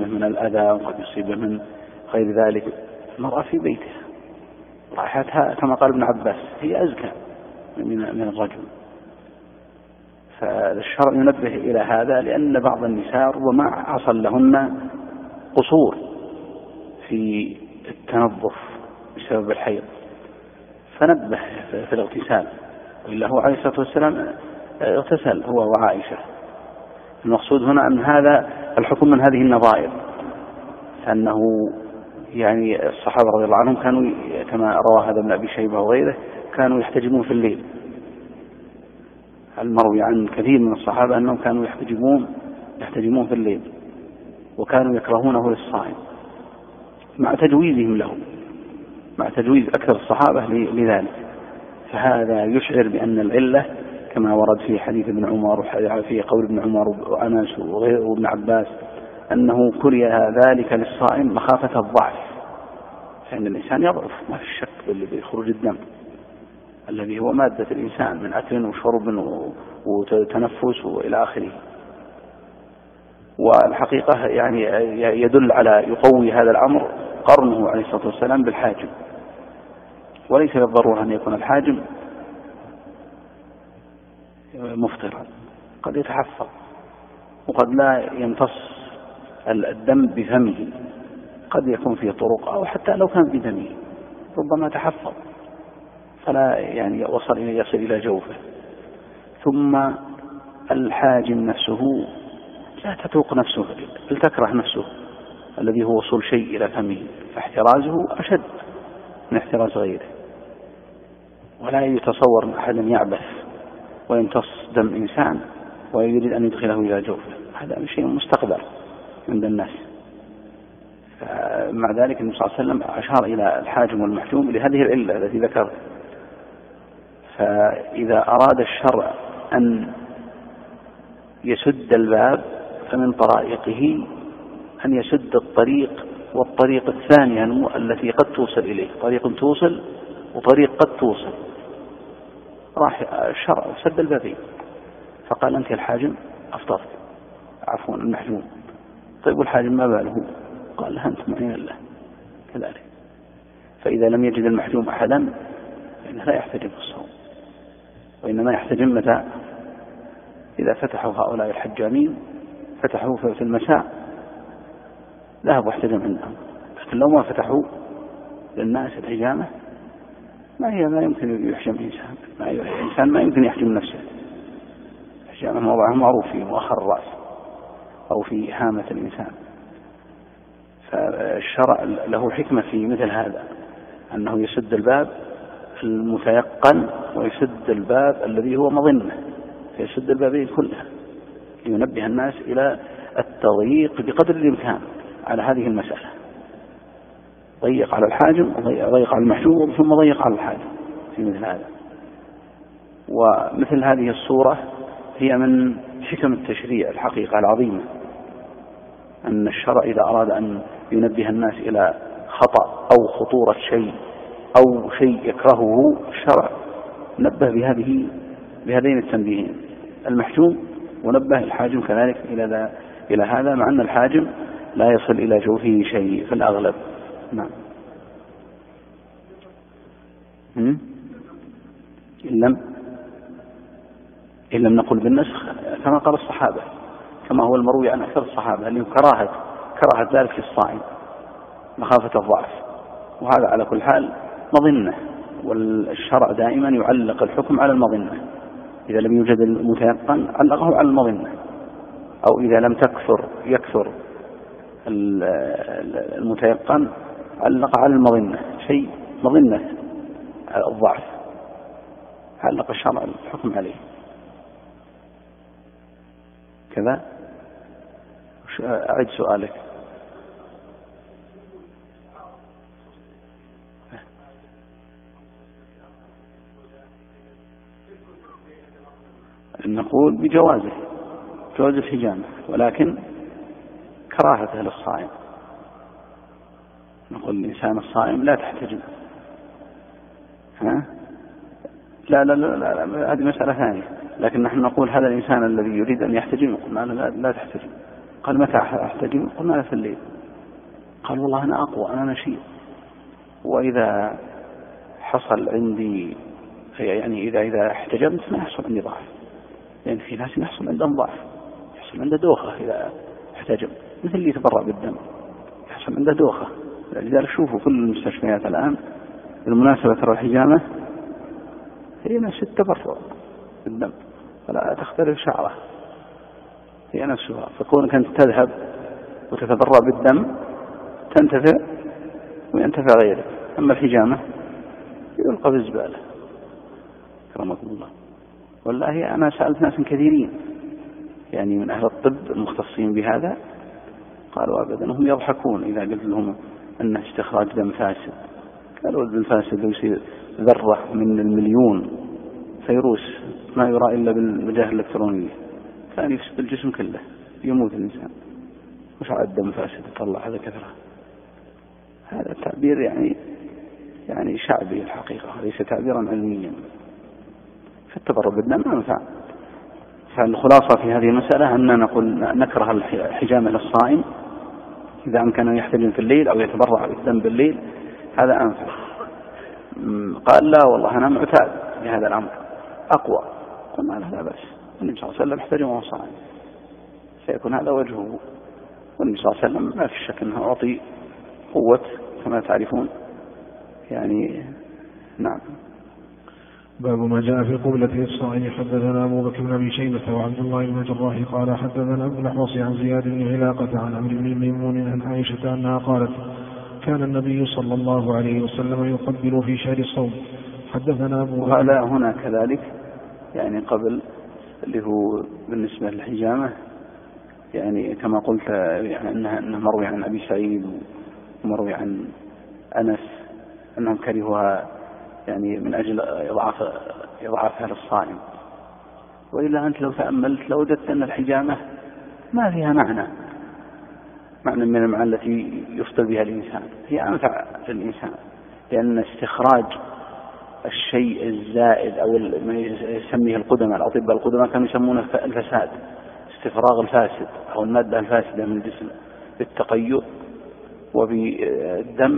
يصيبه من الأذى وقد يصيبه من غير ذلك. المرأة في بيتها رائحتها كما قال ابن عباس هي أزكى من الرجل. فالشرع ينبه إلى هذا لأن بعض النساء ربما حصل لهن قصور في التنظف بسبب الحيض فنبه في الاغتسال، وإلا هو عليه الصلاة والسلام اغتسل هو وعائشة. المقصود هنا أن هذا الحكم من هذه النظائر، أنه يعني الصحابة رضي الله عنهم كانوا كما روى هذا ابن أبي شيبة وغيره كانوا يحتجبون في الليل. المروي عن كثير من الصحابة أنهم كانوا يحتجبون في الليل وكانوا يكرهونه للصائم مع تجويزهم له، مع تجويز أكثر الصحابة لذلك. فهذا يشعر بأن العلة كما ورد في حديث ابن عمر في قول ابن عمر وأنس وابن عباس أنه كره ذلك للصائم مخافة الضعف، فإن الإنسان يضعف ما في الشك باللي بيخرج الدم الذي هو مادة الإنسان من أكل وشرب وتنفس وإلى آخره. والحقيقة يعني يدل على يقوي هذا الأمر قرنه عليه الصلاة والسلام بالحاجم، وليس بالضرورة أن يكون الحاجم مفطرا، قد يتحفظ وقد لا يمتص الدم بفمه، قد يكون فيه طرق أو حتى لو كان بدمه ربما تحفظ فلا يعني يصل إلى جوفه. ثم الحاجم نفسه لا تتوق نفسه بل تكره نفسه الذي هو وصول شيء إلى فمه، فاحترازه أشد من احتراز غيره. ولا يتصور أن أحدا يعبث ويمتص دم إنسان ويريد أن يدخله إلى جوفه، هذا شيء مستقبل عند الناس. مع ذلك النبي صلى الله عليه وسلم أشار إلى الحاجم والمحجوم لهذه العلة التي ذكر. فإذا أراد الشرع أن يسد الباب فمن طرائقه أن يسد الطريق، والطريق الثانية التي قد توصل إليه، طريق توصل وطريق قد توصل. راح الشرع سد البابين فقال أنت الحاجم أفطرت، عفوا المحجوم. طيب والحاجم ما باله؟ قال أنت معين الله كذلك. فإذا لم يجد المحجوم أحدا فإنه لا يحتجم في الصوم، وإنما يحتجم متى؟ إذا فتحوا هؤلاء الحجامين فتحوا في المساء ذهبوا احتجم عندهم، لكن لو ما فتحوا للناس الحجامة ما يمكن يحجم إنسان ما يمكن يحجم نفسه. الحجامة موضعها معروف في مؤخر الرأس أو في هامة الإنسان. فالشرع له حكمة في مثل هذا، أنه يسد الباب المتيقن ويسد الباب الذي هو مظنة، فيسد البابين كلها لينبه الناس إلى التضييق بقدر الإمكان على هذه المسألة. ضيق على الحاجم وضيق على المحجوم ثم ضيق على الحاجم في مثل هذا. ومثل هذه الصورة هي من حكم التشريع الحقيقة العظيمة، أن الشرع إذا أراد أن ينبه الناس إلى خطأ أو خطورة شيء أو شيء يكرهه الشرع نبه بهذين التنبيهين، المحجوم ونبه الحاجم كذلك إلى هذا، مع أن الحاجم لا يصل إلى جوفه شيء في الأغلب. نعم. إن لم نقل بالنسخ كما قال الصحابة، كما هو المروي عن أكثر الصحابة أنه كراهة ذلك للصائم مخافة الضعف، وهذا على كل حال مظنة، والشرع دائما يعلق الحكم على المظنة. إذا لم يوجد المتيقن علقه على المظنة، أو إذا لم يكثر المتيقن علق على المظنة، شيء مظنة الضعف علق الشرع الحكم عليه كذا. أعد سؤالك. نقول بجوازه، جواز الحجامة، ولكن كراهته للصائم. نقول الإنسان الصائم لا تحتجم. لا لا لا لا، هذه مسألة ثانية. لكن نحن نقول هذا الإنسان الذي يريد أن يحتجم لا تحتجم، قال متى أحتجم؟ قلنا له في الليل. قال والله أنا أقوى، أنا نشيط، وإذا حصل عندي يعني إذا احتجمت ما يحصل عندي ضعف، لأن في ناس يحصل عندهم ضعف، يحصل عنده دوخة إذا احتجم، مثل اللي يتبرع بالدم يحصل عنده دوخة. لذلك شوفوا كل المستشفيات الآن بالمناسبة ترى الحجامة هي نفس التبرع بالدم، فلا تختلف شعره، هي نفسها. فكونك أنت تذهب وتتبرع بالدم تنتفع وينتفع غيرك. أما الحجامة يلقى في الزبالة كرمكم الله. والله أنا سألت ناس كثيرين يعني من أهل الطب المختصين بهذا، قالوا أبدا، هم يضحكون إذا قلت لهم أن استخراج دم فاسد. قالوا الدم الفاسد لو يصير ذرة من المليون فيروس ما يرى إلا بالمجاهر الإلكترونية كان يفسد الجسم كله، يموت الإنسان. وش على الدم فاسد يطلع هذا كثرة؟ هذا التعبير يعني شعبي الحقيقة، ليس تعبيرا علميا. فالتبرع بالدم أنفع. فالخلاصة في هذه المسألة أننا نقول نكره الحجامة للصائم إذا أمكن أن يحتجم في الليل أو يتبرع بالدم بالليل، هذا أنفع. قال لا والله أنا معتاد بهذا الأمر أقوى. قلنا لا بأس، النبي صلى الله عليه وسلم احتجم وهو صائم، سيكون هذا وجهه. والنبي صلى الله عليه وسلم ما في شك أنه أعطي قوة كما تعرفون يعني. نعم. باب ما جاء في قبلة الصائم. حدثنا أبو بكر بن أبي شيبة وعبد الله بن الجراح قال حدثنا أبو الأحوص عن زياد بن علاقة عن عمرو بن ميمون عن عائشة أنها قالت كان النبي صلى الله عليه وسلم يقبل في شهر الصوم. حدثنا أبو بكر. وهذا هنا كذلك يعني قبل اللي هو بالنسبة للحجامة يعني كما قلت يعني أنه مروي عن أبي سعيد ومروي عن أنس أنهم كرهوها يعني من أجل إضعافها للصائم. وإلا أنت لو تأملت لوجدت أن الحجامة ما فيها معنى من المعاني التي يفطر بها الإنسان، هي أنفع للإنسان، لأن استخراج الشيء الزائد أو ما يسميه القدماء، الأطباء القدماء كانوا يسمونه الفساد، استفراغ الفاسد أو المادة الفاسدة من الجسم بالتقيؤ وبالدم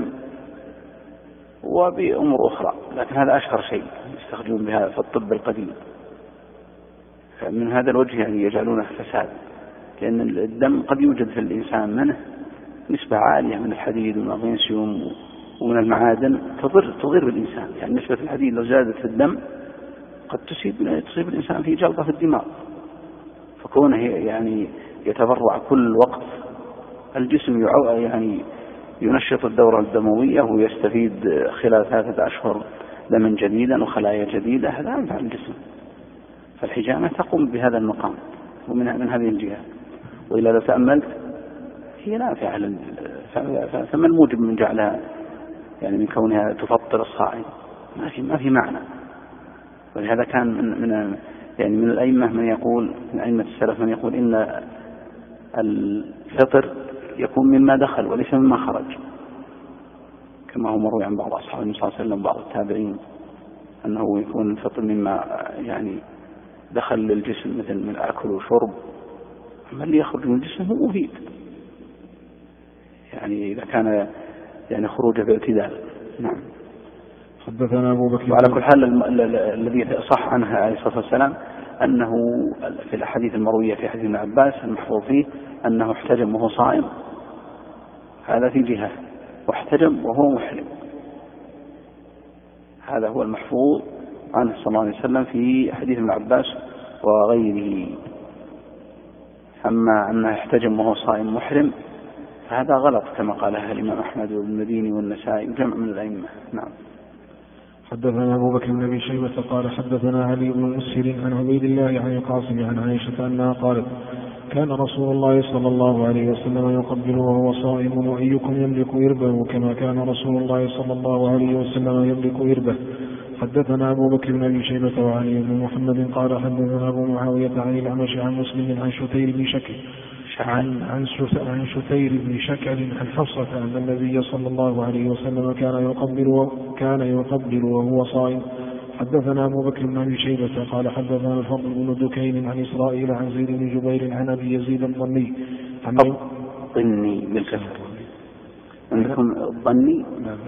وبأمور أخرى، لكن هذا أشهر شيء يستخدمون بها في الطب القديم. فمن هذا الوجه يعني يجعلونه فساد، لأن الدم قد يوجد في الإنسان منه نسبة عالية من الحديد والمغنيسيوم ومن المعادن تضر بالإنسان. يعني نسبة الحديد لو زادت في الدم قد تصيب الإنسان في جلطة في الدماغ. فكونه يعني يتبرع كل وقت الجسم يعني ينشط الدورة الدموية ويستفيد خلال 3 أشهر دما جديدا وخلايا جديدة، هذا أنفع الجسم. فالحجامة تقوم بهذا المقام ومن هذه الجهة. وإلا لو تأملت هي نافعة، فما الموجب من جعلها يعني من كونها تفطر الصائم؟ ما في معنى. ولهذا كان من الأئمة من يقول، من أئمة السلف من يقول إن الفطر يكون مما دخل وليس مما خرج، كما هو مروي عن بعض أصحاب النبي صلى الله عليه وسلم وبعض التابعين أنه يكون الفطر مما يعني دخل للجسم مثل من أكل وشرب، أما اللي يخرج من الجسم هو مفيد يعني إذا كان يعني خروجه باعتدال. نعم. حدثنا أبو بكر. وعلى كل حال الذي صح عنه عليه الصلاة والسلام أنه في الحديث المروية في حديث ابن عباس المحفوظ فيه أنه احتجم وهو صائم، هذا في جهة، واحتجم وهو محرم، هذا هو المحفوظ عنه صلى الله عليه وسلم في حديث ابن عباس وغيره. أما أنه احتجم وهو صائم محرم فهذا غلط كما قالها الإمام أحمد والمديني والنسائي وجمع من الأئمة. نعم. حدثنا أبو بكر بن أبي شيبة قال حدثنا علي بن مسهر عن عبيد الله عن القاسم عن عائشة أنها قالت كان رسول الله صلى الله عليه وسلم يقبل وهو صائم وأيكم يملك إربه كما كان رسول الله صلى الله عليه وسلم يملك إربه. حدثنا أبو بكر بن أبي شيبة وعلي بن محمد قال حدثنا أبو معاوية عن الأعمش عن مسلم عن شتير بن شكل عن شتير بن شكل عن حفصة أن النبي صلى الله عليه وسلم كان يقبل وهو صائم. حدثنا أبو بكر بن أبي شيبة قال حدثنا الفضل بن دكين عن إسرائيل عن زيد بن جبير عن أبي يزيد الضني بالكسر عندكم الضني؟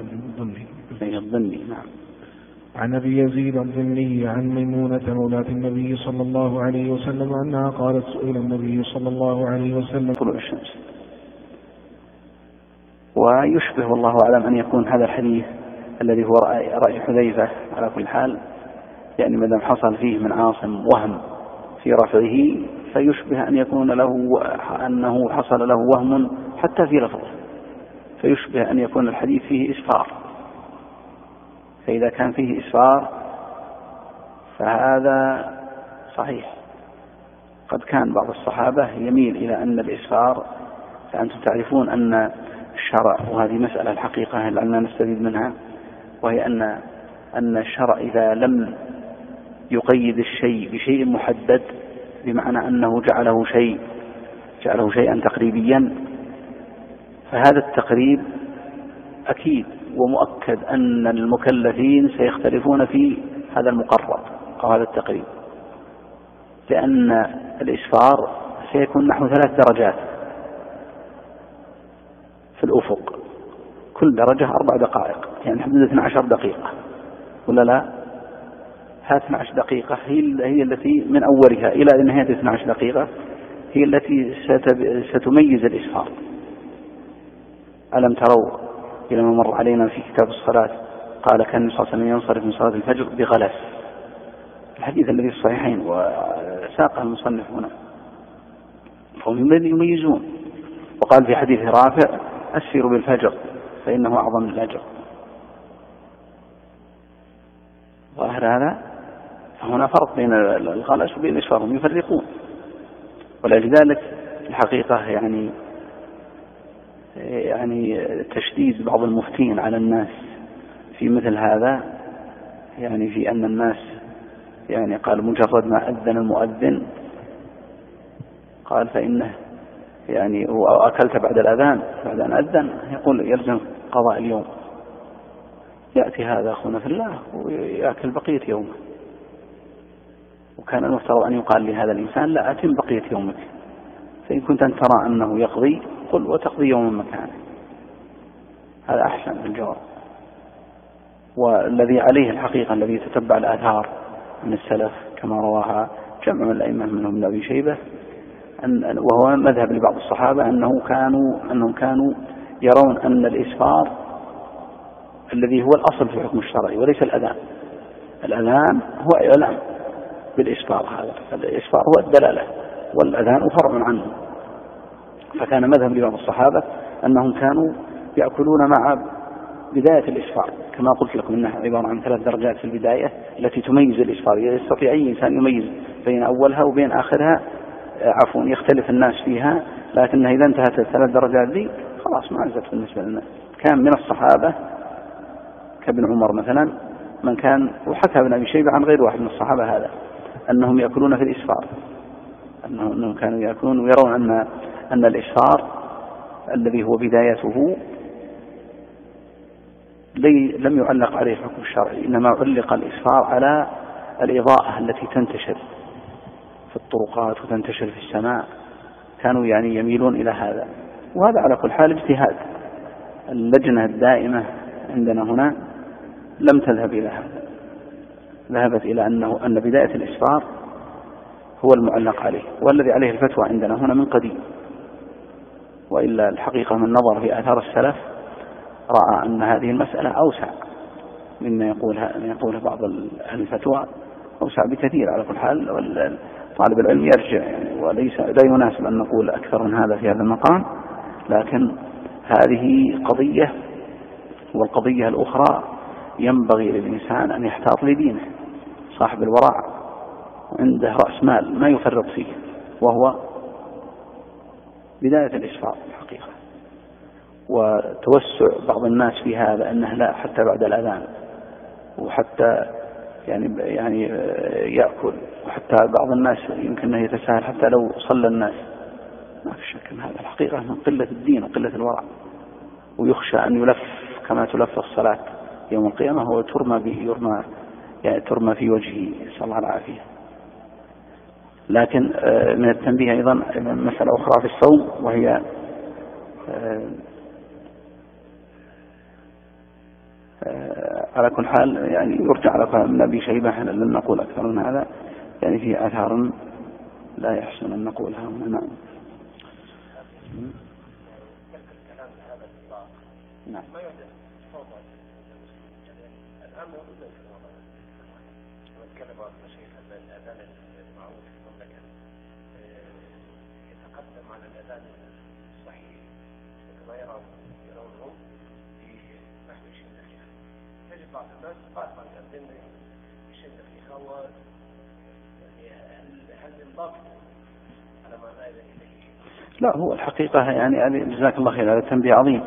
الضني نعم. عن أبي يزيد الضني عن ميمونة مولاة النبي صلى الله عليه وسلم أنها قالت سئل النبي صلى الله عليه وسلم طلوع الشمس. ويشبه والله أعلم أن يكون هذا الحديث الذي هو رأي حذيفة على كل حال، يعني ما دام حصل فيه من عاصم وهم في رفعه فيشبه أن يكون له أنه حصل له وهم حتى في لفظه، فيشبه أن يكون الحديث فيه إسفار. فإذا كان فيه إسفار فهذا صحيح. قد كان بعض الصحابة يميل إلى أن الإسفار، فأنتم تعرفون أن الشرع، وهذه مسألة الحقيقة لأننا نستفيد منها، وهي أن الشرع إذا لم يقيد الشيء بشيء محدد، بمعنى أنه جعله شيئا تقريبيا، فهذا التقريب أكيد ومؤكد أن المكلفين سيختلفون في هذا المقرب أو هذا التقريب، لأن الإسفار سيكون نحو 3 درجات في الأفق، كل درجة 4 دقائق، يعني حدود 12 دقيقة ولا لا؟ 12 دقيقة هي التي من أولها إلى نهاية 12 دقيقة هي التي ستميز الإسفار. ألم تروا إلى ما مر علينا في كتاب الصلاة قال كان النبي صلى الله عليه وسلم ينصرف من صلاة الفجر بغلس، الحديث الذي في الصحيحين وساقه المصنف هنا، فهم يميزون. وقال في حديث رافع أسفروا بالفجر فإنه أعظم الأجر. ظاهر هذا، فهنا فرق بين الغلس وبين الإسفار، هم يفرقون. ولذلك الحقيقة يعني تشديد بعض المفتين على الناس في مثل هذا، يعني في أن الناس يعني قال مجرد ما أذن المؤذن قال فإنه يعني هو أكلت بعد الأذان، بعد أن أذن يقول يلزم قضاء اليوم. يأتي هذا أخونا في الله ويأكل بقية يومه، وكان المفترض أن يقال لهذا الإنسان لا أتم بقية يومك، فإن كنت أن ترى أنه يقضي قل وتقضي يوم مكانه، هذا أحسن في الجواب. والذي عليه الحقيقة الذي يتتبع الآثار من السلف كما رواها جمع من الأئمة منهم ابن أبي شيبة، وهو مذهب لبعض الصحابة أنهم كانوا يرون أن الإسفار الذي هو الأصل في الحكم الشرعي وليس الأذان. الأذان هو إعلام بالإسفار، هذا الإسفار هو الدلالة، والأذان فرع عنه. فكان مذهب لبعض الصحابة أنهم كانوا يأكلون مع بداية الإسفار، كما قلت لكم إنها عبارة عن 3 درجات في البداية التي تميز الإسفار، يستطيع أي إنسان يميز بين أولها وبين آخرها، يختلف الناس فيها، لكنها إذا انتهت 3 درجات دي خلاص ما عزت بالنسبة للناس. كان من الصحابة كابن عمر مثلا من كان، وحكى ابن أبي شيبة عن غير واحد من الصحابة هذا، أنهم يأكلون في الإسفار، أنهم كانوا يأكلون ويرون أن الإسفار الذي هو بدايته لم يعلق عليه الحكم الشرعي، إنما علق الإسفار على الإضاءة التي تنتشر في الطرقات وتنتشر في السماء، كانوا يعني يميلون إلى هذا. وهذا على كل حال اجتهاد. اللجنة الدائمة عندنا هنا لم تذهب إلى هذا، ذهبت إلى أن بداية الإسفار هو المعلق عليه، والذي عليه الفتوى عندنا هنا من قديم. وإلا الحقيقة من نظر في آثار السلف رأى أن هذه المسألة أوسع مما يقوله بعض الفتوى، أوسع بكثير. على كل حال طالب العلم يرجع يعني، لا يناسب أن نقول أكثر من هذا في هذا المقام، لكن هذه قضية، والقضية الأخرى ينبغي للإنسان أن يحتاط لدينه. صاحب الورع عنده رأس مال ما يفرط فيه، وهو بداية الإسفار الحقيقة. وتوسع بعض الناس في هذا أنه لا حتى بعد الأذان، وحتى يعني يأكل، وحتى بعض الناس يمكن أن يتساهل حتى لو صلى الناس. ما في شك أن هذا الحقيقة من قلة الدين وقلة الورع، ويخشى أن يلف كما تلف الصلاة يوم القيامة، هو يرمى يعني ترمى في وجهه، نسأل الله العافية. لكن من التنبيه أيضا مسألة أخرى في الصوم، وهي على كل حال يعني يرجع على كلام ابن أبي شيبة، لن نقول أكثر من هذا، يعني في آثار لا يحسن أن نقولها. نعم. نعم. لا، هو الحقيقة يعني جزاك الله خير، هذا تنبيه عظيم.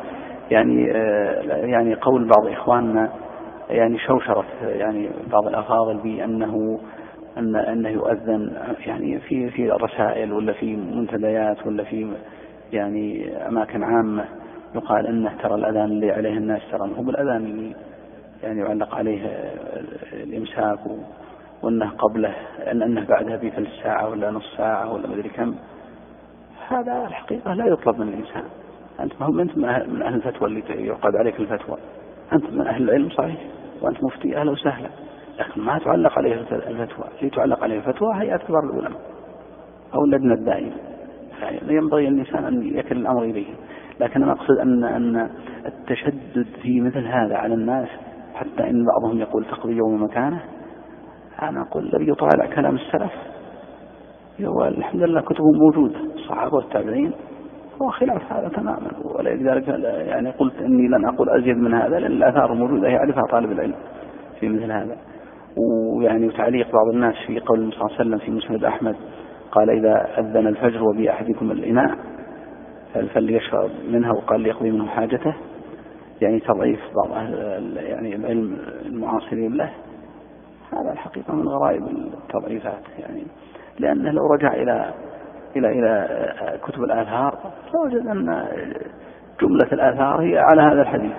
يعني قول بعض إخواننا يعني شوشرة يعني بعض الأفاضل بأنه أنه يؤذن يعني في رسائل ولا في منتديات ولا في يعني أماكن عامة، يقال أنه ترى الأذان اللي عليه الناس ترى هو بالأذان اللي يعني يعلق عليه الإمساك، وأنه قبله أنه بعدها بثلث ساعة ولا نصف ساعة ولا مدري كم. هذا الحقيقة لا يطلب من الإنسان. أنت من أهل الفتوى اللي يعقد عليك الفتوى، أنت من أهل العلم صحيح، وأنت مفتي أهلا وسهلا، لكن ما تعلق عليه الفتوى. اللي تعلق عليه الفتوى هيئة كبار العلماء أو اللجنة الدائمة، ينبغي الإنسان أن يكل الأمر إليه. لكن أنا أقصد أن التشدد في مثل هذا على الناس، حتى إن بعضهم يقول تقضي يوم مكانه، أنا أقول الذي يطالع كلام السلف الحمد لله كتبهم موجودة، الصحابة والتابعين، هو خلاف هذا تماما. ولذلك يعني قلت إني لن أقول أزيد من هذا، لأن الآثار الموجودة يعرفها طالب العلم في مثل هذا. ويعني تعليق بعض الناس في قول النبي صلى الله عليه وسلم في مسند أحمد قال إذا أذن الفجر وبأحدكم الإناء فليشرب منها وقال ليقضي منه حاجته، يعني تضعيف بعض يعني العلم المعاصرين له. هذا الحقيقة من غرائب التضعيفات، يعني لأنه لو رجع إلى كتب الآثار فوجد أن جملة الآثار هي على هذا الحديث،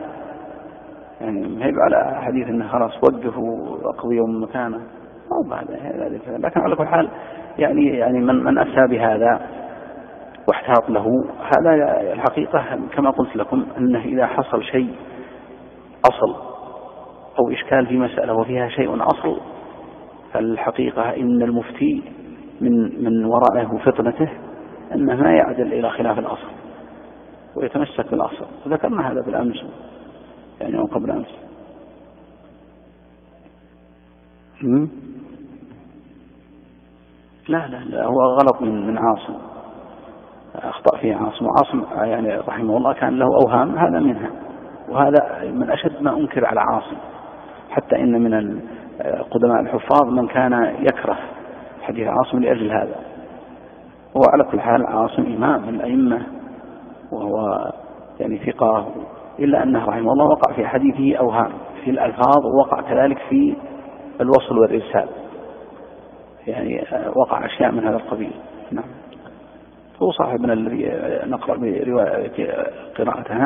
يعني هيب على حديث أنه خلاص وقفوا وأقضي يوم مكانه أو بعد ذلك. لكن على كل حال يعني من أفتى بهذا واحتاط له، هذا الحقيقة كما قلت لكم أنه إذا حصل شيء أصل أو إشكال في مسألة وفيها شيء أصل، فالحقيقة إن المفتي من ورائه فطنته أنه ما يعدل إلى خلاف الأصل ويتمسك بالأصل. وذكرنا هذا بالأمس يعني أو قبل أمس. لا هو غلط من عاصم، أخطأ فيه عاصم يعني رحمه الله كان له أوهام، هذا منها، وهذا من أشد ما أنكر على عاصم. حتى إن من قدماء الحفاظ من كان يكره حديث عاصم لأجل هذا. هو على كل حال عاصم إمام من الأئمة وهو يعني ثقة، إلا أنه رحمه الله وقع في حديثه أوهام في الألفاظ، ووقع كذلك في الوصل والإرسال، يعني وقع أشياء من هذا القبيل. نعم. هو صاحبنا الذي نقرأ برواية قراءتها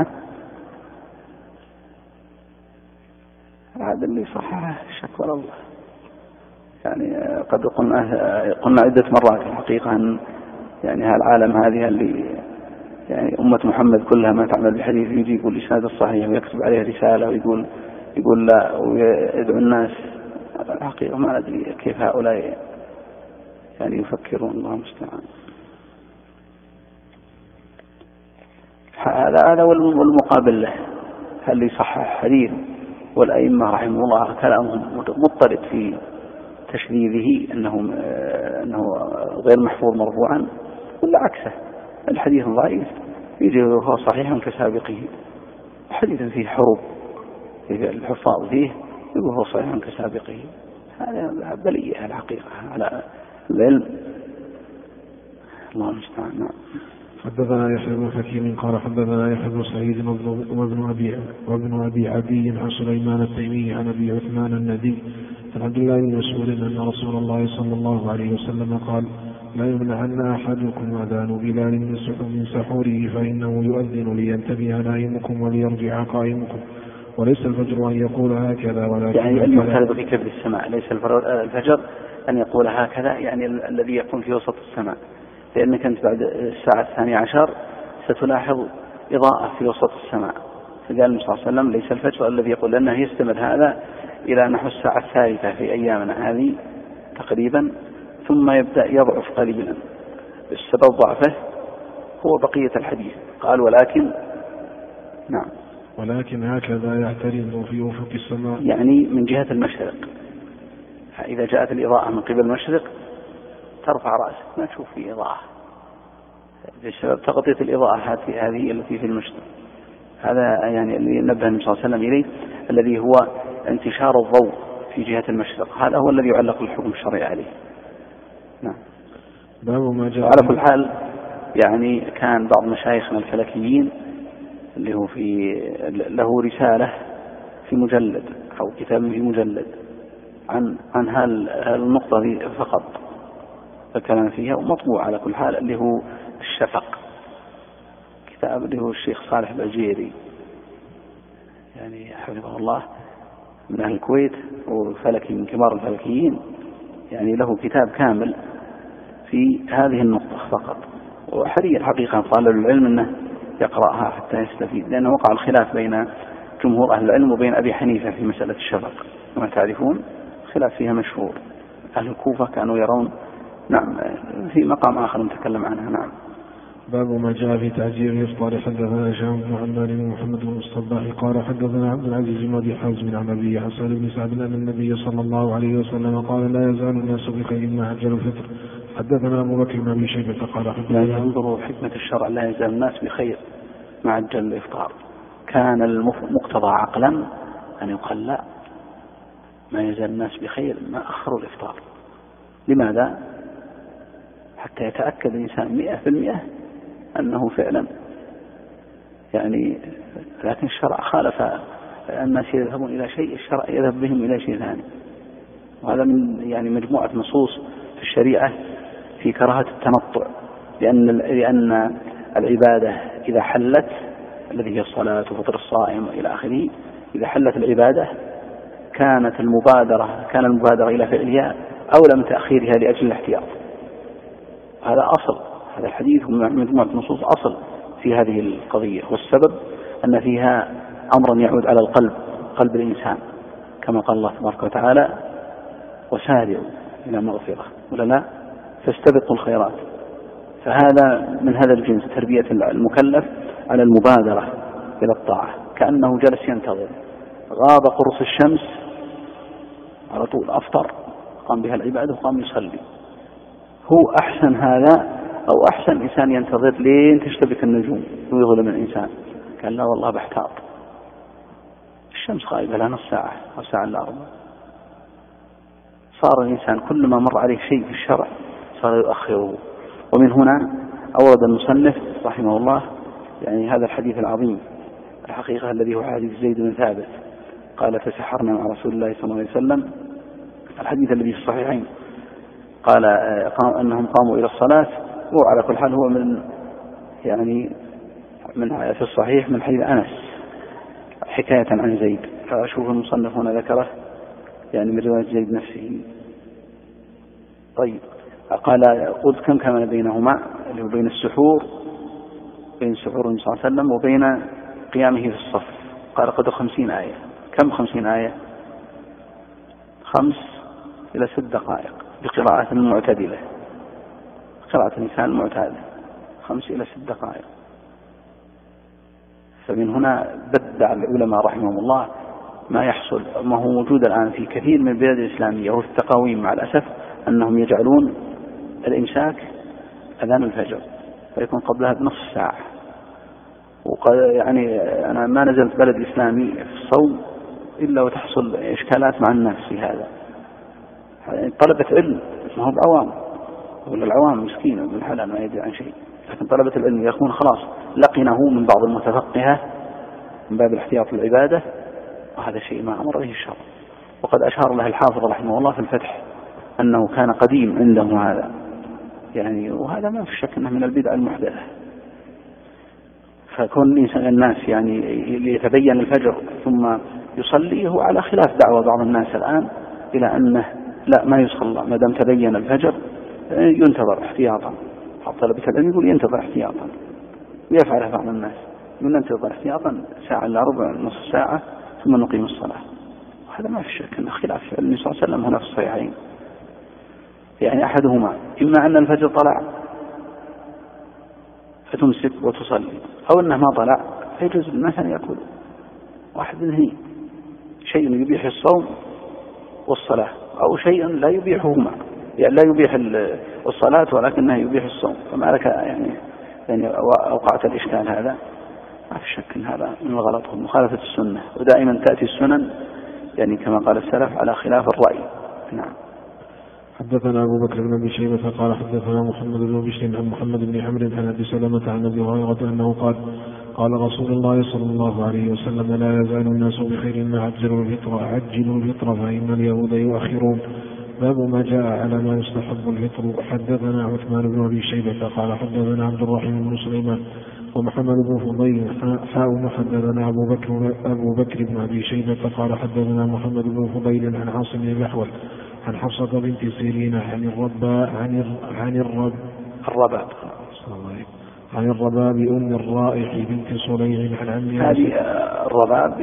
هذا اللي صححه شكر الله. يعني قد قلنا عدة مرات الحقيقة أن يعني هالعالم هذه اللي يعني أمة محمد كلها ما تعمل بحديث، يجي يقول الإسناد الصحيح ويكتب عليه رسالة ويقول لا ويدعو الناس. الحقيقة ما أدري كيف هؤلاء يعني يفكرون، الله المستعان. هذا والمقابل له هل يصحح حديث والأئمة رحمه الله كلامهم مضطرد في تشذيذه أنه غير محفوظ مرفوعا، ولا عكسه الحديث ضعيف يجي هو صحيح كسابقه، حديث فيه حروب الحفاظ فيه يقول هو صحيح كسابقه. هذا بلية الحقيقة على العلم، الله المستعان. حدثنا يحيى بن حكيم قال حدثنا يحيى بن سعيد وابن أبي عدي عن سليمان التيمي عن أبي عثمان النبي عن عبد الله بن مسعود أن رسول الله صلى الله عليه وسلم قال لا يمنعن أحدكم أذان بلال من سحوره فإنه يؤذن لينتبه نائمكم وليرجع قائمكم وليس الفجر أن يقول هكذا ولكن يعني المعترض في كبد السماء ليس الفجر أن يقول هكذا، يعني الذي يكون في وسط السماء، لأنك أنت بعد الساعة 12 ستلاحظ إضاءة في وسط السماء. فقال النبي صلى الله عليه وسلم ليس الفجر الذي يقول، لأنه يستمر هذا إلى نحو الساعة 3 في أيامنا هذه تقريبا، ثم يبدأ يضعف قليلا. السبب ضعفه هو بقية الحديث. قال ولكن نعم ولكن هكذا يعترض في أفق السماء، يعني من جهة المشرق. إذا جاءت الإضاءة من قبل المشرق ترفع رأسك ما تشوف فيه إضاءة بسبب تغطية الإضاءة هذه التي في المشرق. هذا يعني اللي نبه النبي صلى الله عليه وسلم إليه، الذي هو انتشار الضوء في جهة المشرق، هذا هو الذي يعلق الحكم الشرعي عليه. نعم. باب ما جاء على كل حال يعني كان بعض مشايخنا الفلكيين اللي هو له رسالة في مجلد أو كتاب في مجلد عن هالنقطة دي فقط الكلام فيها، ومطبوع على كل حال، اللي هو الشفق، كتاب اللي هو الشيخ صالح العجيري يعني حفظه الله من أهل الكويت، وفلكي من كبار الفلكيين، يعني له كتاب كامل في هذه النقطة فقط. وحري الحقيقة طالب العلم أنه يقرأها حتى يستفيد، لأنه وقع الخلاف بين جمهور أهل العلم وبين أبي حنيفة في مسألة الشفق كما تعرفون، خلاف فيها مشهور. أهل الكوفة كانوا يرون نعم في مقام آخر نتكلم عنها. نعم. باب ما جاء في تعجيل الإفطار. حدثنا هشام بن عمار بن محمد بن الصباح قال حدثنا عبد العزيز بن أبي حازم عن أبي حسن بن سعد أن النبي صلى الله عليه وسلم قال لا يزال الناس بخير ما عجلوا الفطر. حدثنا أبو بكر بن أبي شيبة قال حدثنا انظروا حكمة الشرع، لا يزال الناس بخير ما عجل الإفطار. كان المقتضى عقلا أن يقال لا، ما يزال الناس بخير ما أخروا الإفطار. لماذا؟ حتى يتأكد الإنسان 100% أنه فعلا يعني، لكن الشرع خالف. الناس يذهبون إلى شيء، الشرع يذهب بهم إلى شيء ثاني. وهذا من يعني مجموعة نصوص في الشريعة في كراهة التنطع، لأن العبادة إذا حلت، الذي هي الصلاة وفطر الصائم وإلى آخره، إذا حلت العبادة كان المبادرة إلى فعلها أولى من تأخيرها لأجل الاحتياط. هذا أصل، هذا الحديث مجموعة نصوص أصل في هذه القضية، والسبب أن فيها أمرا يعود على قلب الإنسان، كما قال الله تبارك وتعالى وسارعوا إلى مغفرة ولا لا فاستبقوا الخيرات. فهذا من هذا الجنس، تربية المكلف على المبادرة إلى الطاعة، كأنه جلس ينتظر، غاب قرص الشمس على طول أفطر، قام بها العبادة وقام يصلي. هو أحسن هذا أو أحسن إنسان ينتظر لين تشتبك النجوم ويظلم الإنسان؟ قال لا والله بحتاط، الشمس غائبة لها نص ساعة أو ساعة إلا ربع. صار الإنسان كل ما مر عليه شيء في الشرع صار يؤخره. ومن هنا أورد المصنف رحمه الله يعني هذا الحديث العظيم الحقيقة الذي هو حديث زيد بن ثابت قال تسحرنا مع رسول الله صلى الله عليه وسلم، الحديث الذي في الصحيحين قال أنهم قاموا إلى الصلاة. وعلى كل حال هو من في الصحيح من حديث أنس حكاية عن زيد، فأشوف المصنف هنا ذكره يعني من رواية زيد نفسه. طيب قال قلت كم كان بينهما، اللي هو بين السحور، بين سحور النبي صلى الله عليه وسلم وبين قيامه في الصف. قال قدر 50 آية. كم 50 آية؟ 5 إلى 6 دقائق بقراءة المعتدلة، قراءة الإنسان المعتادة 5 إلى 6 دقائق. فمن هنا بدع العلماء رحمهم الله ما يحصل، ما هو موجود الآن في كثير من البلاد الإسلامية وفي التقاويم مع الأسف، أنهم يجعلون الإمساك أذان الفجر فيكون قبلها بنصف ساعة. يعني أنا ما نزلت بلد إسلامي في الصوم إلا وتحصل إشكالات مع الناس في هذا. طلبة علم ما هو بعوام، ولا العوام مسكينة من حلال ما يدري عن شيء، لكن طلبة العلم يكون خلاص لقنه من بعض المتفقهة من باب الاحتياط العبادة، وهذا شيء ما أمر به الشرع. وقد أشار له الحافظ رحمه الله في الفتح أنه كان قديم عندهم هذا يعني، وهذا ما في شك أنه من البدع المحدثة. فكون الناس يعني يتبين الفجر ثم يصلي هو على خلاف دعوة بعض الناس الآن إلى أنه لا ما يصلى ما دام تبين الفجر، ينتظر احتياطا. طلبة العلم يقول ينتظر احتياطا، ويفعله بعض الناس ننتظر احتياطا ساعة إلا ربع نصف ساعة ثم نقيم الصلاة. وهذا ما في شك أنه خلاف النبي صلى الله عليه وسلم هنا في الصحيحين. يعني أحدهما إما أن الفجر طلع فتمسك وتصلي، أو أنه ما طلع فيجوز للناس أن يأكلوا. واحد من اثنين، شيء يبيح الصوم والصلاة، أو شيء لا يبيحهما، يعني لا يبيح الصلاة ولكنه يبيح الصوم. فما لك يعني أوقعت الإشكال هذا؟ ما في شك أن هذا من الغلط ومخالفة السنة، ودائما تأتي السنن يعني كما قال السلف على خلاف الرأي. نعم. حدثنا أبو بكر بن أبي شيبة قال حدثنا محمد بن بشر عن محمد بن عمرو عن أبي سلمة عن أبي هريرة أنه قال قال رسول الله صلى الله عليه وسلم لا يزال الناس بخير ما عجلوا الفطر فإن اليهود يؤخرون. باب ما جاء على ما يستحب الفطر. حدثنا عثمان بن أبي شيبة قال حدثنا عبد الرحيم بن سليمان ومحمد بن فضيل حدثنا أبو بكر بن أبي شيبة قال حدثنا محمد بن فضيل عن عاصم بن الأحول عن حفصة بنت سيرين عن الرباب أم الرائح بنت صليع عن عمها. هذه الرباب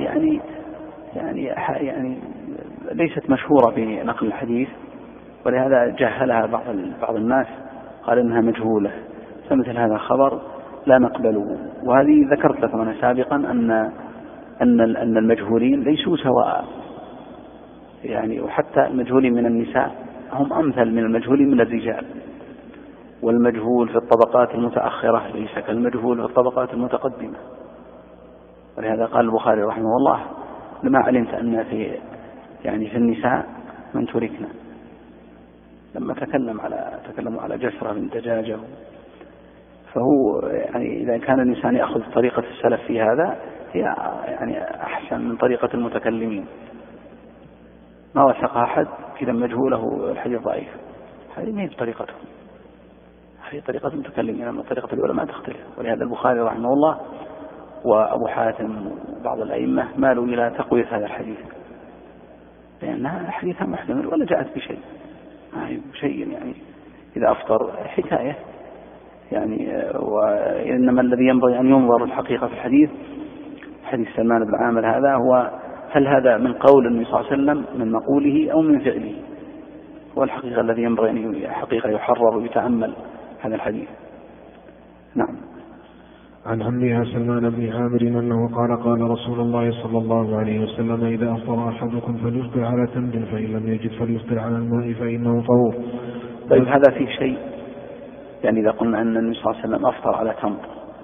يعني ليست مشهورة بنقل الحديث، ولهذا جهلها بعض الناس قال إنها مجهولة، فمثل هذا الخبر لا نقبله. وهذه ذكرت لكم أنا سابقا أن المجهولين ليسوا سواء، يعني وحتى المجهولين من النساء هم أمثل من المجهولين من الرجال، والمجهول في الطبقات المتأخرة ليس كالمجهول في الطبقات المتقدمة. ولهذا قال البخاري رحمه الله لما علمت أن في النساء من تركنا، لما تكلموا على جسرة من دجاجة. فهو يعني إذا كان الإنسان يأخذ طريقة السلف في هذا هي يعني أحسن من طريقة المتكلمين. ما وثق أحد إذا مجهوله الحديث ضعيف، هذه ما هي طريقته، هذه طريقة المتكلمين، أما طريقة العلماء تختلف. ولهذا البخاري رحمه الله وأبو حاتم وبعض الأئمة مالوا إلى تقوية هذا الحديث، لأنها حديثها محتمل ولا جاءت بشيء، شيء يعني إذا أفطر حكاية يعني. وإنما الذي ينبغي أن ينظر الحقيقة في الحديث، حديث سلمان بن عامر هذا، هو هل هذا من قول النبي صلى الله عليه وسلم من مقوله أو من فعله؟ هو الحقيقة الذي ينبغي أن حقيقة يحرر ويتأمل هذا الحديث. نعم. عن عمها سلمان بن عامر أنه قال رسول الله صلى الله عليه وسلم إذا أفطر أحدكم فليفطر على تمر، فإن لم يجد فليفطر على الماء فإنه طهور. طيب هذا فيه شيء، يعني إذا قلنا أن النبي صلى الله عليه وسلم أفطر على تمر،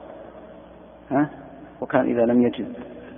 وكان إذا لم يجد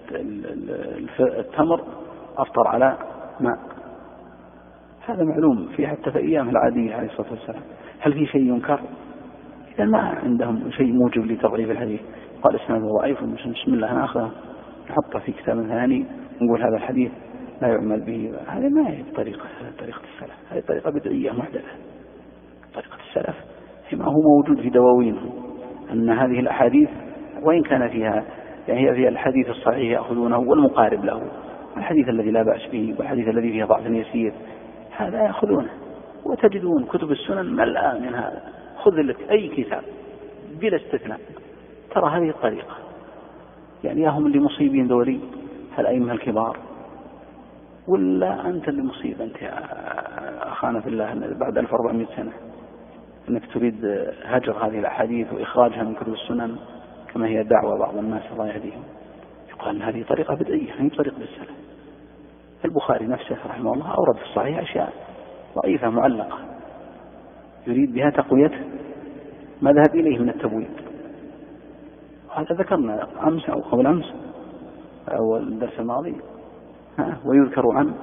التمر أفطر على ماء، هذا معلوم في حتى في أيام العادية عليه الصلاة والسلام. هل في شيء ينكر؟ إذا ما عندهم شيء موجب لتضعيف الحديث، قال إسناده ضعيف بسم الله نأخذه نحطه في كتاب ثاني ونقول هذا الحديث لا يعمل به. هذه ما هي طريقة السلف، هذه طريقة بدعية محدثة. طريقة السلف ما هو موجود في دواوينهم أن هذه الأحاديث وإن كان فيها يعني هي في الحديث الصحيح يأخذونه والمقارب له، الحديث الذي لا بأس به والحديث الذي فيه ضعف يسير هذا يأخذونه. وتجدون كتب السنن ملأ من هذا، خذ لك أي كتاب بلا استثناء ترى هذه الطريقة. يعني هم اللي مصيبين دوري الأئمة الكبار، ولا أنت اللي مصيب أنت يا أخانا في الله بعد 1400 سنة أنك تريد هجر هذه الأحاديث وإخراجها من كتب السنن كما هي دعوة بعض الناس الله يهديهم. يقال هذه طريقة بدعية، هذه طريقة السلف. البخاري نفسه رحمه الله أورد في الصحيح أشياء ضعيفة معلقة يريد بها تقوية ما ذهب إليه من التبويب، وهذا ذكرنا أمس أو قبل أمس أو الدرس الماضي. ويذكر عن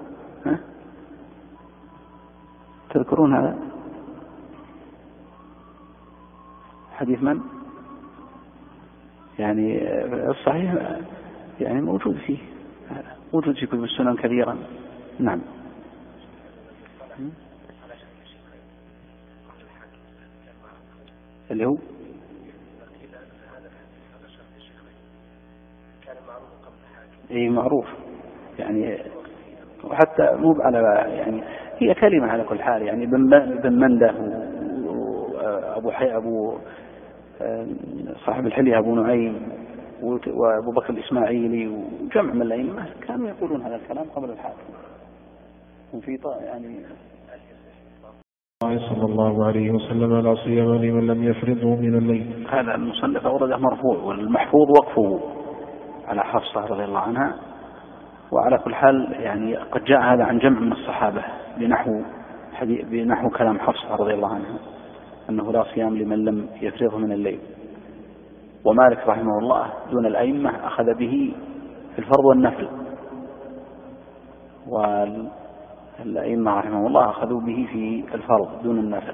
تذكرون هذا حديث من؟ يعني الصحيح يعني موجود فيه، موجود في كتب السنن كثيرا. نعم. اللي هو اي معروف يعني، وحتى مو على يعني هي كلمة على كل حال يعني. بن منده أبو صاحب الحلية أبو نعيم وأبو بكر الإسماعيلي وجمع من الأئمة كانوا يقولون هذا الكلام قبل الحاكم. وفي يعني صلى الله عليه وسلم لا صيام لمن لم يفرضه من الليل. هذا المصنف أورده مرفوع، والمحفوظ وقفه على حفصة رضي الله عنها. وعلى كل حال يعني قد جاء هذا عن جمع من الصحابة بنحو كلام حفصة رضي الله عنها أنه لا صيام لمن لم يفرضه من الليل. ومالك رحمه الله دون الأئمة أخذ به في الفرض والنفل، والأئمة رحمه الله أخذوا به في الفرض دون النفل.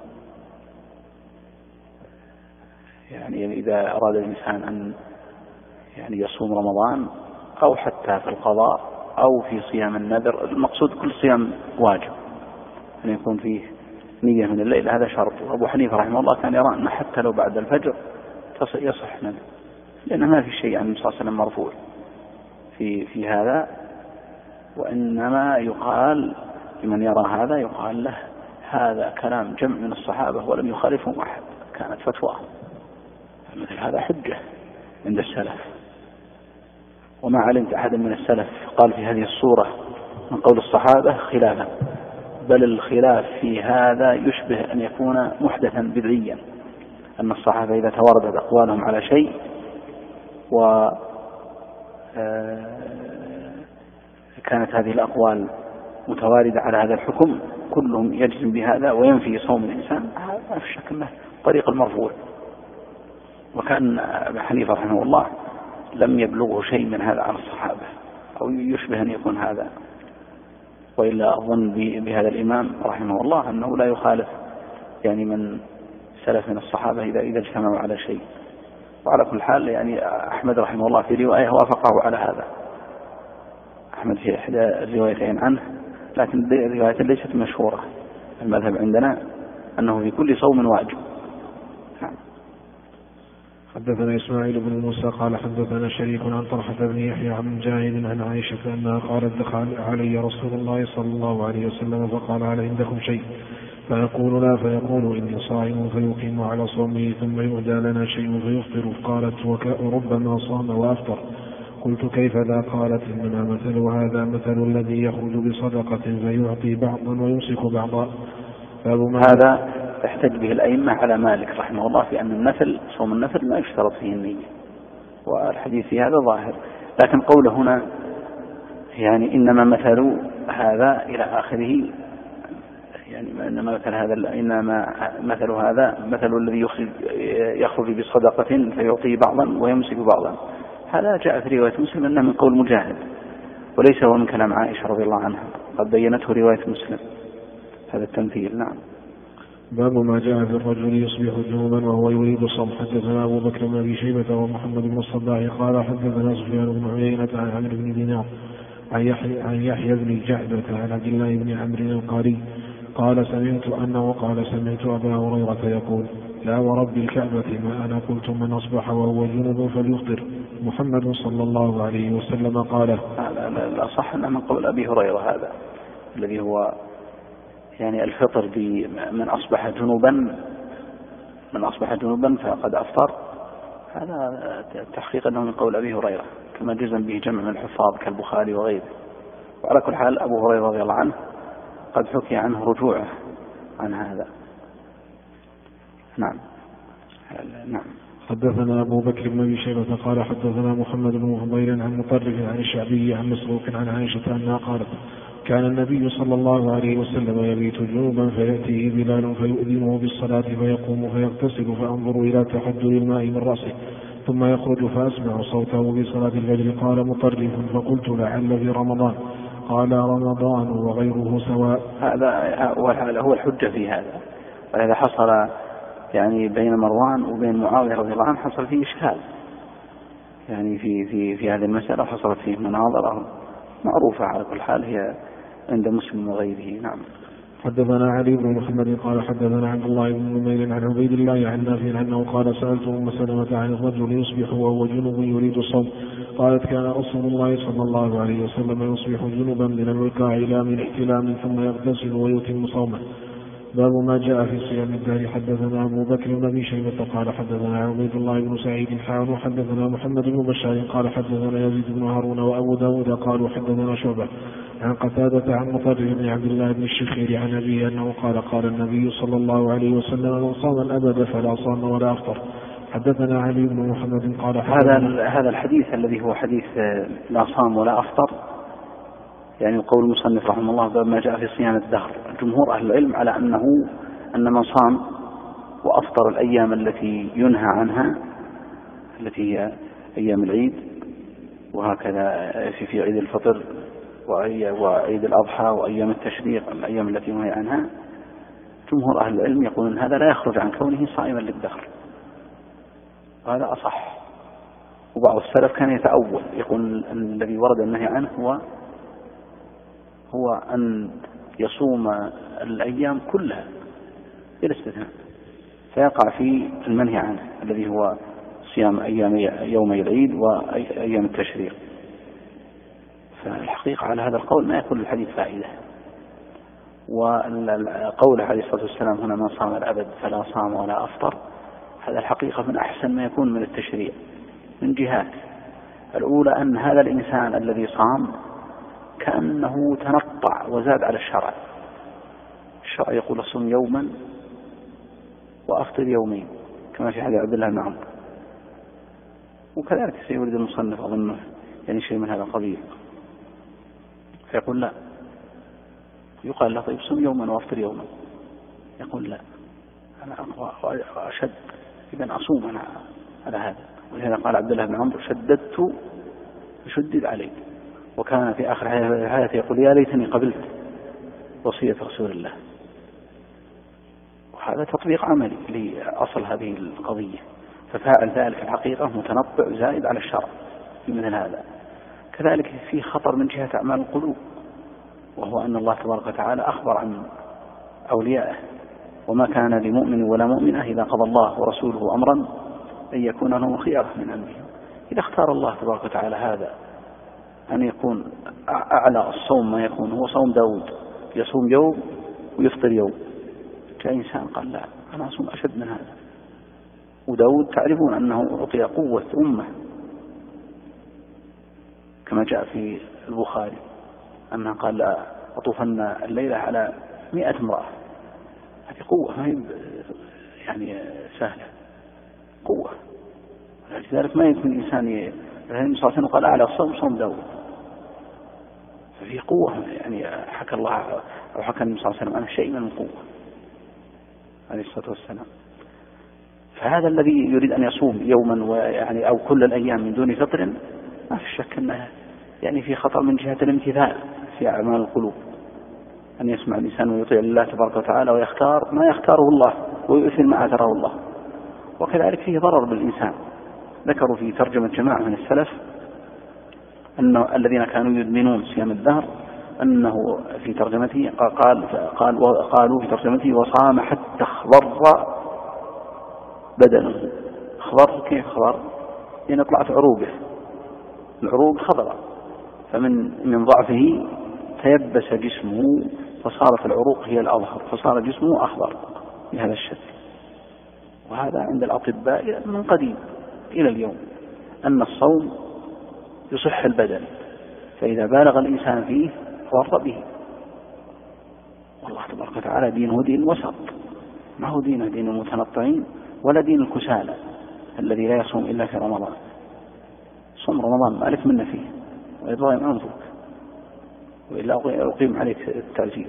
يعني إذا أراد الإنسان أن يعني يصوم رمضان أو حتى في القضاء أو في صيام النذر، المقصود كل صيام واجب أن يكون فيه نية من الليل، هذا شرط. أبو حنيفة رحمه الله كان يرى أن حتى لو بعد الفجر يصح منه، لأن ما في شيء عن النبي صلى الله عليه وسلم مرفوع في هذا. وإنما يقال لمن يرى هذا يقال له هذا كلام جمع من الصحابة ولم يخالفهم أحد، كانت فتواهم، مثل هذا حجة عند السلف. وما علمت أحد من السلف قال في هذه الصورة من قول الصحابة خلافا، بل الخلاف في هذا يشبه أن يكون محدثا بدعيا، أن الصحابة إذا تواردت أقوالهم على شيء وكانت هذه الأقوال متواردة على هذا الحكم كلهم يجزم بهذا وينفي صوم الإنسان، ما في شك أنه طريق المرفوع. وكان أبو حنيفة رحمه الله لم يبلغه شيء من هذا عن الصحابة أو يشبه أن يكون هذا. وإلا أظن بهذا الإمام رحمه الله أنه لا يخالف يعني من سلف من الصحابة إذا اجتمعوا على شيء. وعلى كل حال يعني أحمد رحمه الله في رواية وافقه على هذا، أحمد في إحدى الروايتين عنه، لكن الرواية ليست مشهورة. المذهب عندنا أنه في كل صوم واجب. حدثنا إسماعيل بن موسى قال حدثنا شريك عن طلحة بن يحيى عن مجاهد عن عائشة أنها قالت دخل علي رسول الله صلى الله عليه وسلم فقال هل عندكم شيء؟ فيقول لا، فيقول إني صائم فيقيم على صومه ثم يهدى لنا شيء فيفطر. قالت وربما صام وأفطر. قلت كيف لا؟ قالت إنما مثل هذا مثل الذي يخرج بصدقة فيعطي بعضا ويمسك بعضا. هذا يحتج به الأئمة على مالك رحمه الله في أن النفل صوم النفل ما يشترط فيه النية، والحديث في هذا ظاهر. لكن قوله هنا يعني إنما مثل هذا إلى آخره، يعني إنما مثل هذا مثل الذي يخرج بصدقة فيعطي بعضا ويمسك بعضا. هذا جاء في رواية مسلم أنه من قول مجاهد وليس هو من كلام عائشة رضي الله عنها، قد بينته رواية مسلم هذا التمثيل. نعم. باب ما جاء في الرجل يصبح جنوبا وهو يريد الصوم. حدثنا أبو بكر بن أبي شيبة ومحمد بن الصباح قال حدثنا سفيان بن عيينة عن عمرو بن دينار عن يحيى بن الجعدة عن عبد الله بن عمرو القاري قال سمعت أبا هريرة يقول لا ورب الكعبة ما أنا قلت من أصبح وهو جنوب فليفطر. محمد صلى الله عليه وسلم قال لا صح أنه من قول أبي هريرة هذا الذي هو يعني الفطر من أصبح جنوبا فقد أفطر. هذا تحقيق أنه من قول أبي هريرة كما جزم به جمع من الحفاظ كالبخاري وغيره. وعلى كل حال أبو هريرة رضي الله عنه قد حكي عنه رجوعه عن هذا. نعم. حدثنا أبو بكر بن أبي شيبة قال حدثنا محمد بن فضيل عن مطرف عن الشعبي عن مسروق عن عائشة أنها قالت كان النبي صلى الله عليه وسلم يبيت جنوبا فيأتيه بلال فيؤذنه بالصلاة فيقوم فيغتسل فأنظر إلى تحجر الماء من رأسه ثم يخرج فأسمع صوته بصلاة الفجر. قال مطرف فقلت لعل في رمضان. قال رمضان وغيره سواء. هذا هو الحجة في هذا. وإذا حصل يعني بين مروان وبين معاوية رضي الله عنه حصل فيه إشكال يعني في هذه المسألة، حصلت فيه مناظرة معروفة على كل حال هي عند مسلم وغيره. نعم. حدثنا علي بن محمد قال حدثنا عبد الله بن نمير عن عبيد الله عن نافع أنه قال سألت أم سلمة عن الرجل يصبح وهو جنوب يريد الصوم قالت كان رسول الله صلى الله عليه وسلم يصبح جنبا من الوقاع إلى من احتلام ثم يغتسل ويتم صومه. باب ما جاء في صيام الدهر. حدثنا أبو بكر بن أبي شيبة قال حدثنا عبيد الله بن سعيد حان حدثنا محمد بن بشار قال حدثنا يزيد بن هارون وأبو داود قالوا حدثنا شعبة عن قتادة عن مطرف بن عبد الله بن الشخير عن أبيه أنه قال النبي صلى الله عليه وسلم من صام الأبد فلا صام ولا أفطر. حدثنا علي بن محمد قال هذا الحديث الذي هو حديث لا صام ولا أفطر، يعني قول المصنف رحمه الله باب ما جاء في صيام الدهر. جمهور أهل العلم على أن من صام وأفطر الأيام التي ينهى عنها التي هي أيام العيد، وهكذا في عيد الفطر وعيد الأضحى وأيام التشريق الأيام التي ينهى عنها، جمهور أهل العلم يقولون هذا لا يخرج عن كونه صائما للدهر، وهذا أصح. وبعض السلف كان يتأول يقول الذي ورد النهي عنه هو أن يصوم الأيام كلها بلا استثناء، فيقع في المنهي عنه الذي هو صيام يومي العيد وأيام التشريق. فالحقيقة على هذا القول ما يكون الحديث فائدة. وقول عليه الصلاة والسلام هنا من صام الأبد فلا صام ولا أفطر، هذا الحقيقة من أحسن ما يكون من التشريع من جهات. الأولى أن هذا الإنسان الذي صام كأنه تنطع وزاد على الشرع. الشرع يقول صم يوما وأفطر يومين كما في حديث عبد الله بن عمرو، وكذلك سيورد المصنف أظنه يعني شيء من هذا القبيل، فيقول لا، يقال له طيب صم يوما وأفطر يوما، يقول لا أنا أقوى وأشد إذا أصوم أنا على هذا. ولهذا قال عبد الله بن عمرو شددت فشدد علي، وكان في آخر حياته يقول يا ليتني قبلت وصية رسول الله. وهذا تطبيق عملي لأصل هذه القضية، ففاعل ذلك الحقيقة متنطع زائد على الشرع في مثل هذا. كذلك في خطر من جهة أعمال القلوب، وهو أن الله تبارك وتعالى أخبر عن أوليائه وما كان لمؤمن ولا مؤمنة إذا قضى الله ورسوله أمرا أن يكون لهم خيارة من أمرهم. إذا اختار الله تبارك وتعالى هذا أن يكون أعلى الصوم ما يكون هو صوم داود، يصوم يوم ويفطر يوم، كإنسان قال لا أنا أصوم أشد من هذا. وداود تعرفون أنه أعطي قوة أمة كما جاء في البخاري أنه قال لا أطوفن الليلة على 100 امرأة. هذه قوة ما هي يعني سهلة، قوة. لذلك ما يمكن الإنسان النبي صلى الله عليه وسلم قال أعلى الصوم صوم داود، ففي قوة. يعني حكى الله أو حكى النبي صلى الله عليه وسلم عن شيء من القوة عليه الصلاة والسلام. فهذا الذي يريد أن يصوم يوما ويعني أو كل الأيام من دون فطر ما في شك أنه يعني في خطر من جهة الامتثال في أعمال القلوب، أن يسمع الإنسان ويطيع الله تبارك وتعالى ويختار ما يختاره الله ويؤثر ما أثره الله. وكذلك فيه ضرر بالإنسان. ذكروا في ترجمة جماعة من السلف أن الذين كانوا يدمنون صيام الدهر أنه في ترجمته قالوا في ترجمته وصام حتى اخضر بدنه. اخضر كيف اخضر؟ لأن طلعت عروقه، العروق خضراء، فمن ضعفه تيبس جسمه فصارت العروق هي الأظهر فصار جسمه أخضر بهذا الشكل. وهذا عند الأطباء من قديم إلى اليوم أن الصوم يصح البدن، فإذا بالغ الإنسان فيه فرط به. والله تبارك وتعالى دينه دين وسط، ما هو دين المتنطعين ولا دين الكسالى الذي لا يصوم إلا في رمضان. صوم رمضان ما لك منه فيه ويضايم أنفك وإلا أقيم عليك التعزير،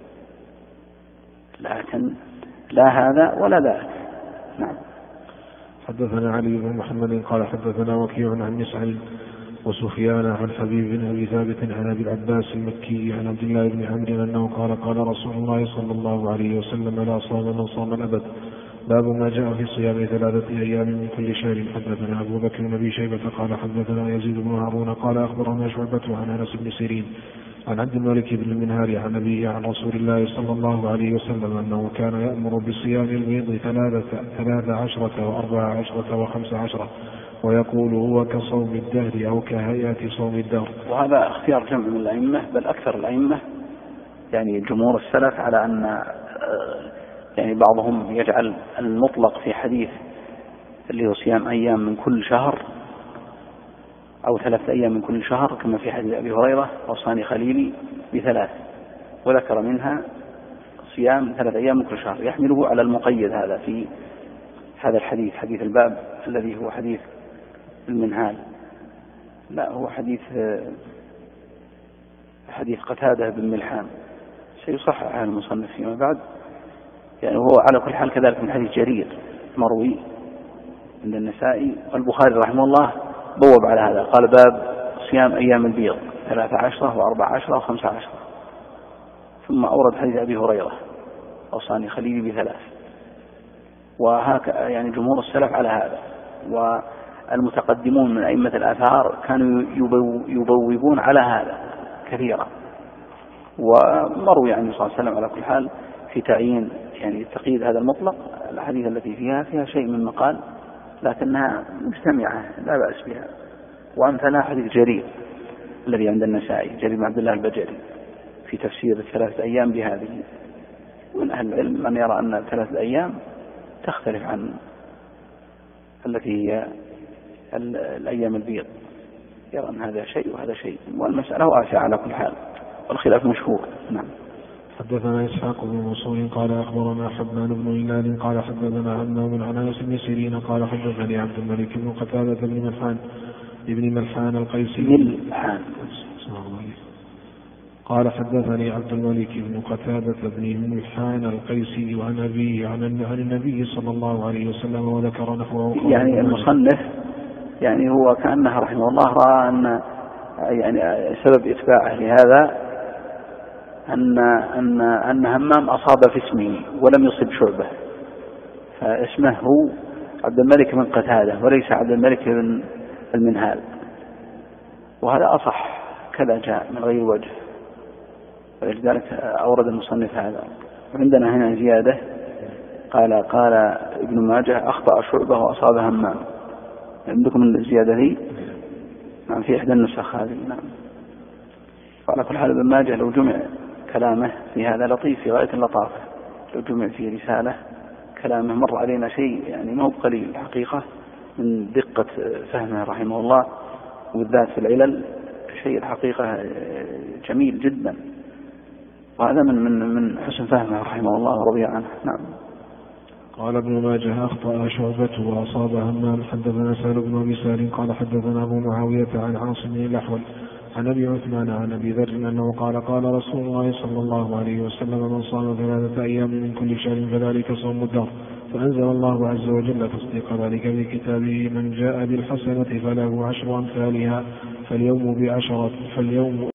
لكن لا هذا ولا ذاك. نعم. حدثنا علي بن محمد قال حدثنا وكيع عن مسعر وسفيان عن حبيب بن أبي ثابت عن أبي العباس المكي عن عبد الله بن عمرو أنه قال رسول الله صلى الله عليه وسلم لا صام من صام الأبد. باب ما جاء في صيام 3 أيام من كل شهر. حدثنا أبو بكر بن أبي شيبة قال حدثنا يزيد بن هارون قال أخبرنا شعبة عن أنس بن سيرين عن عبد الملك بن المنهار عن أبيه عن رسول الله صلى الله عليه وسلم أنه كان يأمر بصيام البيض 13 و14 و15 ويقول هو كصوم الدهر أو كهيئة صوم الدهر. وهذا اختيار جمع من الأئمة، بل أكثر الأئمة يعني جمهور السلف على أن يعني بعضهم يجعل المطلق في حديث اللي هو صيام أيام من كل شهر أو 3 أيام من كل شهر، كما في حديث أبي هريرة أوصاني خليلي ب3، وذكر منها صيام 3 أيام من كل شهر، يحمله على المقيد هذا في هذا الحديث، حديث الباب الذي هو حديث المنهال. لا، هو حديث قتادة بن ملحان، سيصحح المصنف فيما بعد. يعني هو على كل حال كذلك من حديث جرير مروي عند النسائي، والبخاري رحمه الله بوب على هذا، قال باب صيام أيام البيض 13 و14 و15، ثم أورد حديث أبي هريرة أوصاني خليلي ب3. وهكذا يعني جمهور السلف على هذا، والمتقدمون من أئمة الآثار كانوا يبوبون على هذا كثيرا. ومروي عن النبي صلى الله عليه وسلم على كل حال في تعيين يعني تقييد هذا المطلق، الحديث التي فيها شيء من مقال، لكنها مجتمعة لا بأس بها. وأمثلها حديث جرير الذي عند النسائي، جرير بن عبد الله البجلي في تفسير 3 أيام بهذه. من أهل العلم من يرى أن 3 أيام تختلف عن التي هي الأيام البيض، يرى أن هذا شيء وهذا شيء، والمسألة واسعة على كل حال، والخلاف مشهور. نعم. حدثنا إسحاق بن منصور قال أخبرنا حبان بن هلال قال حدثنا همام عن أنس بن سيرين قال حدثني عبد الملك بن قتادة بن ملحان القيسي قال حدثني عبد الملك بن قتادة بن ملحان القيسي عن أبيه عن النبي صلى الله عليه وسلم وذكر نحوه. يعني المصنف يعني هو كأنه رحمه الله رأى أن يعني سبب إتباعه لهذا أن همام أصاب في اسمه ولم يصب شعبة، فاسمه هو عبد الملك بن قتادة وليس عبد الملك بن المنهال، وهذا أصح كذا جاء من غير وجه، ولذلك أورد المصنف هذا. وعندنا هنا زيادة قال ابن ماجه أخطأ شعبة وأصاب همام. عندكم الزيادة ذي؟ نعم، في إحدى النسخ هذه. نعم. وعلى كل حال ابن ماجه لو جمع كلامه في هذا لطيف في غاية اللطافة، لو جمع في رسالة كلامه مر علينا شيء يعني ما هو قليل الحقيقة من دقة فهمه رحمه الله، وبالذات في العلل شيء الحقيقة جميل جدا، وهذا من حسن فهمه رحمه الله ورضي عنه. نعم. قال ابن ماجه أخطأ شعبة وأصاب همام. حدثنا سهل بن أبي سهل قال حدثنا أبو معاوية عن عاصم بن الأحول عن أبي عثمان عن أبي ذر أنه قال رسول الله صلى الله عليه وسلم من صام 3 أيام من كل شهر فذلك صوم الدهر. فأنزل الله عز وجل تصديق ذلك في كتابه من جاء بالحسنة فله 10 أمثالها فاليوم